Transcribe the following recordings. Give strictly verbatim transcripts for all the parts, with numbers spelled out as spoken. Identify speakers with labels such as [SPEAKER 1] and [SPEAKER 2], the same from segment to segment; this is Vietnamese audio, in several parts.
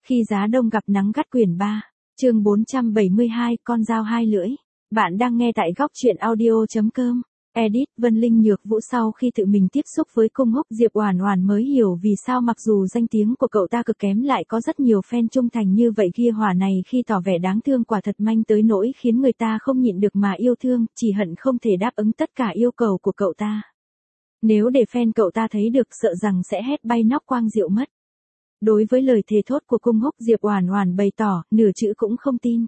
[SPEAKER 1] Khi giá đông gặp nắng gắt quyển ba, chương bốn trăm bảy mươi hai, con dao hai lưỡi. Bạn đang nghe tại góc truyện audio chấm com. Edit, Vân Linh Nhược Vũ. Sau khi tự mình tiếp xúc với Cung Húc, Diệp Oản Oản mới hiểu vì sao mặc dù danh tiếng của cậu ta cực kém lại có rất nhiều fan trung thành như vậy. Kia hỏa này khi tỏ vẻ đáng thương quả thật manh tới nỗi khiến người ta không nhịn được mà yêu thương, chỉ hận không thể đáp ứng tất cả yêu cầu của cậu ta. Nếu để fan cậu ta thấy được sợ rằng sẽ hét bay nóc quang diệu mất. Đối với lời thề thốt của Cung Húc, Diệp Oản Oản bày tỏ, nửa chữ cũng không tin.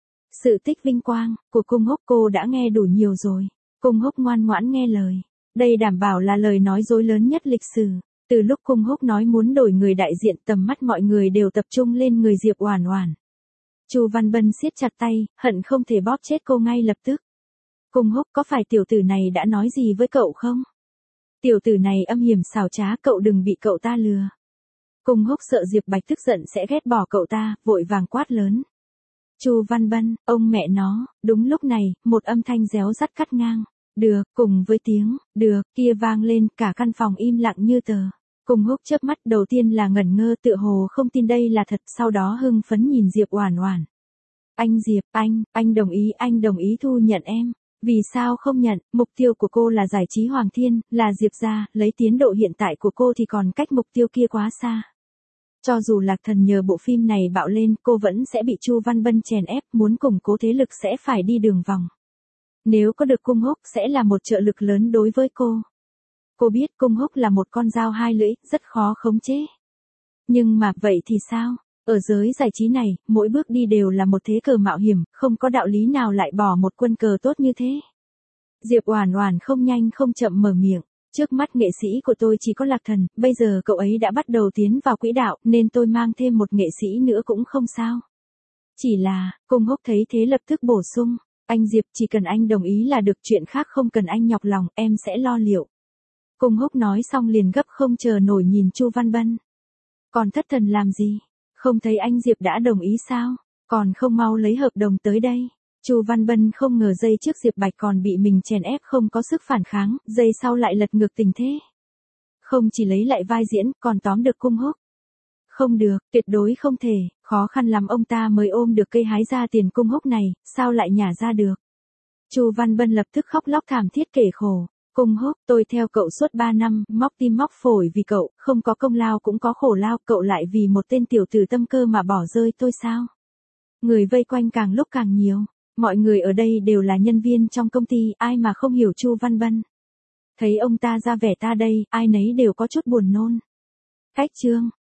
[SPEAKER 1] Sự tích vinh quang của Cung Húc cô đã nghe đủ nhiều rồi. Cung Húc ngoan ngoãn nghe lời. Đây đảm bảo là lời nói dối lớn nhất lịch sử. Từ lúc Cung Húc nói muốn đổi người đại diện, tầm mắt mọi người đều tập trung lên người Diệp Oản Oản. Chu Văn Bân siết chặt tay, hận không thể bóp chết cô ngay lập tức. Cung Húc, có phải tiểu tử này đã nói gì với cậu không? Tiểu tử này âm hiểm xảo trá, cậu đừng bị cậu ta lừa. Cung Húc sợ Diệp Bạch tức giận sẽ ghét bỏ cậu ta, vội vàng quát lớn. Chu Văn Bân, ông mẹ nó. Đúng lúc này, một âm thanh réo rắt cắt ngang. Được, cùng với tiếng, được, kia vang lên, cả căn phòng im lặng như tờ. Cung Húc chớp mắt, đầu tiên là ngẩn ngơ tựa hồ không tin đây là thật, sau đó hưng phấn nhìn Diệp Oản Oản. Anh Diệp, anh, anh đồng ý, anh đồng ý thu nhận em. Vì sao không nhận, mục tiêu của cô là giải trí Hoàng Thiên, là Diệp gia, lấy tiến độ hiện tại của cô thì còn cách mục tiêu kia quá xa. Cho dù Lạc Thần nhờ bộ phim này bạo lên, cô vẫn sẽ bị Chu Văn Bân chèn ép, muốn củng cố thế lực sẽ phải đi đường vòng. Nếu có được Cung Húc sẽ là một trợ lực lớn đối với cô. Cô biết Cung Húc là một con dao hai lưỡi, rất khó khống chế. Nhưng mà vậy thì sao? Ở giới giải trí này, mỗi bước đi đều là một thế cờ mạo hiểm, không có đạo lý nào lại bỏ một quân cờ tốt như thế. Diệp Oản Oản không nhanh không chậm mở miệng. Trước mắt nghệ sĩ của tôi chỉ có Lạc Thần, bây giờ cậu ấy đã bắt đầu tiến vào quỹ đạo, nên tôi mang thêm một nghệ sĩ nữa cũng không sao. Chỉ là, Cung Húc thấy thế lập tức bổ sung, anh Diệp chỉ cần anh đồng ý là được, chuyện khác không cần anh nhọc lòng, em sẽ lo liệu. Cung Húc nói xong liền gấp không chờ nổi nhìn Chu Văn Bân. Còn thất thần làm gì? Không thấy anh Diệp đã đồng ý sao? Còn không mau lấy hợp đồng tới đây. Chu Văn Bân không ngờ giây trước Diệp Bạch còn bị mình chèn ép không có sức phản kháng, giây sau lại lật ngược tình thế. Không chỉ lấy lại vai diễn, còn tóm được Cung Húc. Không được, tuyệt đối không thể, khó khăn lắm ông ta mới ôm được cây hái ra tiền Cung Húc này, sao lại nhả ra được. Chu Văn Bân lập tức khóc lóc thảm thiết kể khổ. Cung Húc, tôi theo cậu suốt ba năm, móc tim móc phổi vì cậu, không có công lao cũng có khổ lao, cậu lại vì một tên tiểu tử tâm cơ mà bỏ rơi tôi sao? Người vây quanh càng lúc càng nhiều. Mọi người ở đây đều là nhân viên trong công ty, ai mà không hiểu Chu Văn Bân. Thấy ông ta ra vẻ ta đây, ai nấy đều có chút buồn nôn. Cách chương,